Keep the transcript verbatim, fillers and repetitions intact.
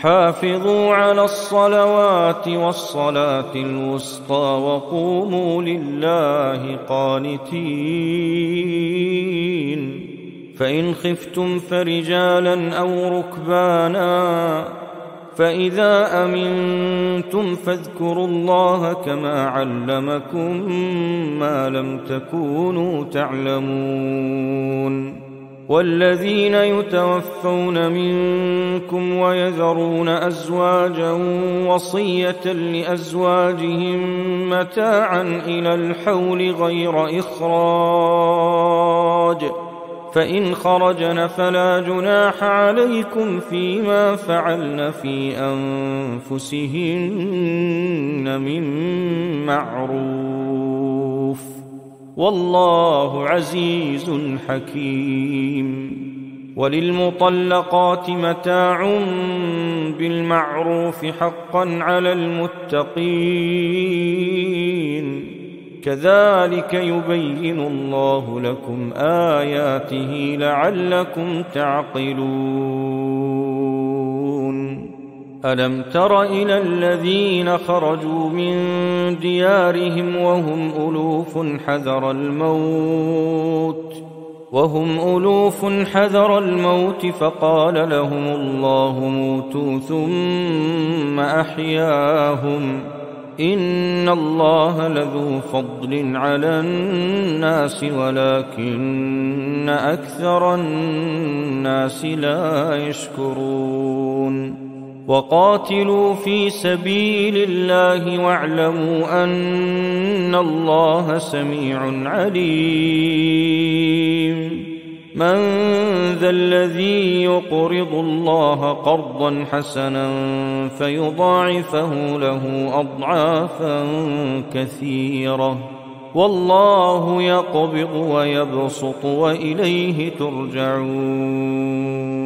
حافظوا على الصلوات والصلاة الوسطى وقوموا لله قانتين. فإن خفتم فرجالا أو ركبانا فإذا أمنتم فاذكروا الله كما علمكم ما لم تكونوا تعلمون. والذين يتوفون منكم ويذرون أزواجا وصية لأزواجهم متاعا إلى الحول غير إخراج فإن خرجن فلا جناح عليكم فيما فعلن في أنفسهن من معروف والله عزيز حكيم. وللمطلقات متاع بالمعروف حقا على المتقين كذلك يبين الله لكم آياته لعلكم تعقلون. ألم تر إلى الذين خرجوا من ديارهم وهم ألوف حذر الموت وهم ألوف حذر الموت فقال لهم الله موتوا ثم أحياهم إن الله لذو فضل على الناس ولكن أكثر الناس لا يشكرون. وقاتلوا في سبيل الله واعلموا أن الله سميع عليم. من ذا الذي يقرض الله قرضا حسنا فيضاعفه له أضعافا كثيرة والله يقبض ويبسط وإليه ترجعون.